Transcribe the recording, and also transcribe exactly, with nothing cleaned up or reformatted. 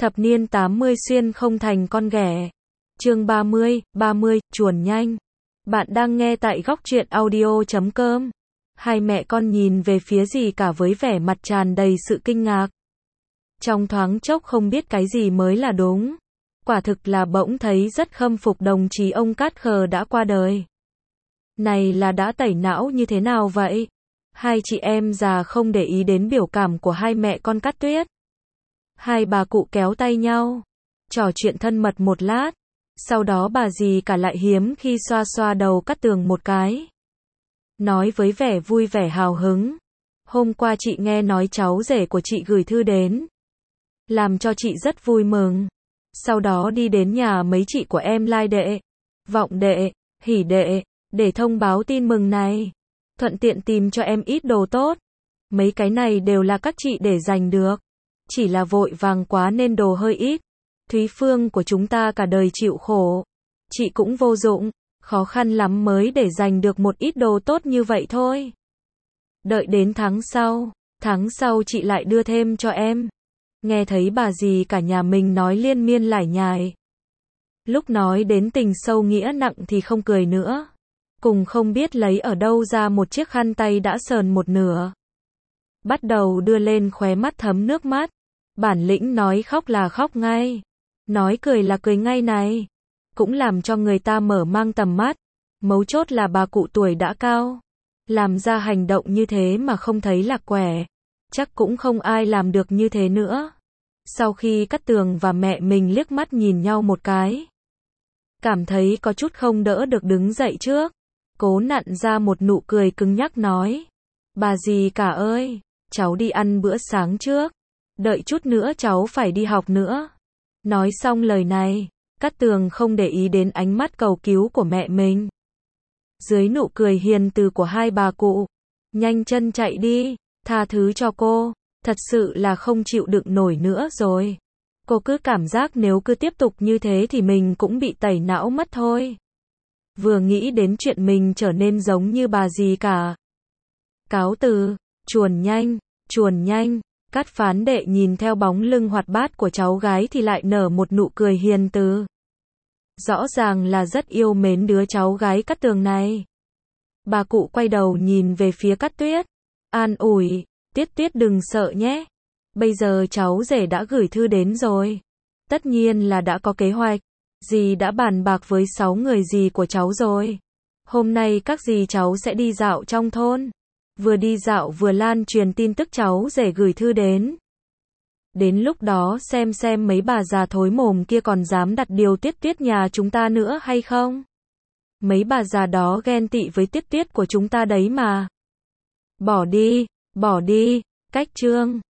Thập niên tám mươi xuyên không thành con ghẻ. Chương ba mươi, ba mươi, chuồn nhanh. Bạn đang nghe tại góc truyện audio chấm com. Hai mẹ con nhìn về phía dì cả với vẻ mặt tràn đầy sự kinh ngạc. Trong thoáng chốc không biết cái gì mới là đúng. Quả thực là bỗng thấy rất khâm phục đồng chí ông Cát Khờ đã qua đời. Này là đã tẩy não như thế nào vậy? Hai chị em già không để ý đến biểu cảm của hai mẹ con Cát Tuyết. Hai bà cụ kéo tay nhau, trò chuyện thân mật một lát. Sau đó bà dì cả lại hiếm khi xoa xoa đầu Cát Tường một cái. Nói với vẻ vui vẻ hào hứng. Hôm qua chị nghe nói cháu rể của chị gửi thư đến. Làm cho chị rất vui mừng. Sau đó đi đến nhà mấy chị của em Lai đệ, Vọng đệ, Hỉ đệ, để thông báo tin mừng này. Thuận tiện tìm cho em ít đồ tốt. Mấy cái này đều là các chị để dành được. Chỉ là vội vàng quá nên đồ hơi ít. Thúy Phương của chúng ta cả đời chịu khổ. Chị cũng vô dụng, khó khăn lắm mới để dành được một ít đồ tốt như vậy thôi. Đợi đến tháng sau, tháng sau chị lại đưa thêm cho em. Nghe thấy bà dì cả nhà mình nói liên miên lải nhải. Lúc nói đến tình sâu nghĩa nặng thì không cười nữa. Cùng không biết lấy ở đâu ra một chiếc khăn tay đã sờn một nửa. Bắt đầu đưa lên khóe mắt thấm nước mắt. Bản lĩnh nói khóc là khóc ngay. Nói cười là cười ngay này. Cũng làm cho người ta mở mang tầm mắt. Mấu chốt là bà cụ tuổi đã cao. Làm ra hành động như thế mà không thấy là quẻ. Chắc cũng không ai làm được như thế nữa. Sau khi Cát Tường và mẹ mình liếc mắt nhìn nhau một cái. Cảm thấy có chút không đỡ được đứng dậy trước. Cố nặn ra một nụ cười cứng nhắc nói. Bà dì cả ơi, cháu đi ăn bữa sáng trước. Đợi chút nữa cháu phải đi học nữa. Nói xong lời này, Cát Tường không để ý đến ánh mắt cầu cứu của mẹ mình. Dưới nụ cười hiền từ của hai bà cụ, nhanh chân chạy đi, tha thứ cho cô, thật sự là không chịu đựng nổi nữa rồi. Cô cứ cảm giác nếu cứ tiếp tục như thế thì mình cũng bị tẩy não mất thôi. Vừa nghĩ đến chuyện mình trở nên giống như bà dì cả. Cáo từ, chuồn nhanh, chuồn nhanh. Cát Phán đệ nhìn theo bóng lưng hoạt bát của cháu gái thì lại nở một nụ cười hiền từ. Rõ ràng là rất yêu mến đứa cháu gái Cát Tường này. Bà cụ quay đầu nhìn về phía Cát Tuyết. An ủi, Tuyết Tuyết đừng sợ nhé. Bây giờ cháu rể đã gửi thư đến rồi. Tất nhiên là đã có kế hoạch. Dì đã bàn bạc với sáu người dì của cháu rồi. Hôm nay các dì cháu sẽ đi dạo trong thôn. Vừa đi dạo vừa lan truyền tin tức cháu rể gửi thư đến. Đến lúc đó xem xem mấy bà già thối mồm kia còn dám đặt điều Tuyết Tuyết nhà chúng ta nữa hay không. Mấy bà già đó ghen tị với Tuyết Tuyết của chúng ta đấy mà. Bỏ đi, bỏ đi, cách chương.